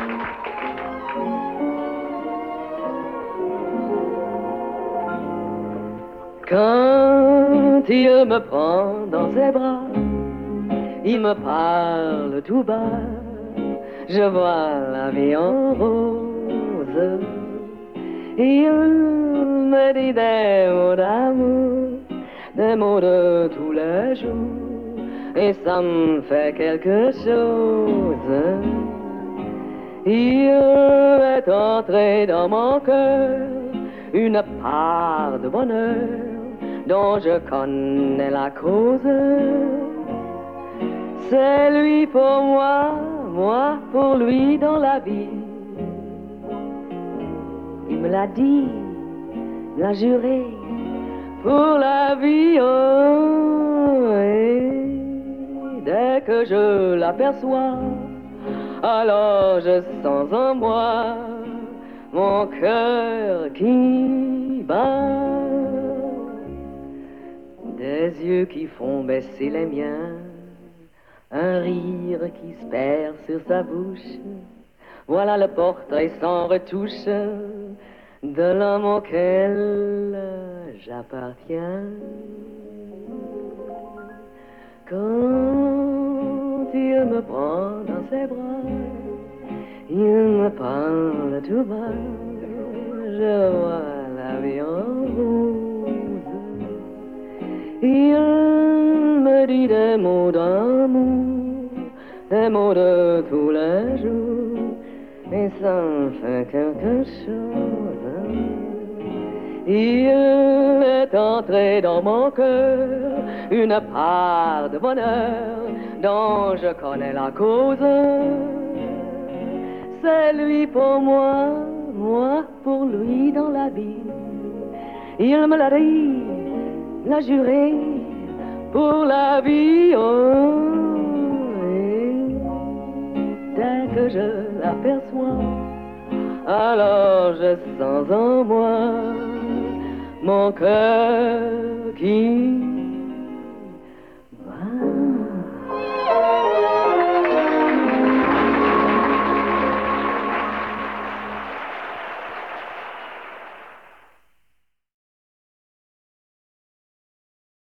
Quand il me prend dans ses bras, il me parle tout bas, je vois la vie en rose. Il me dit des mots d'amour, des mots de tous les jours, et ça me fait quelque chose. Il est entré dans mon cœur une part de bonheur dont je connais la cause. C'est lui pour moi, moi pour lui dans la vie. Il me l'a dit, l'a juré, pour la vie. Oh, et dès que je l'aperçois, alors je sens en moi mon cœur qui bat. Des yeux qui font baisser les miens, un rire qui se perd sur sa bouche. Voilà le portrait sans retouche de l'homme auquel j'appartiens. Quand il me prend dans ses bras, il me parle tout bas, je vois la vie en rose. Il me dit des mots d'amour, des mots de tous les jours, et ça me fait quelque chose. Il est entré dans mon cœur une part de bonheur dont je connais la cause. C'est lui pour moi, moi pour lui dans la vie. Il me l'a dit, l'a juré, pour la vie. Oh, et dès que je l'aperçois, alors je sens en moi mon cœur qui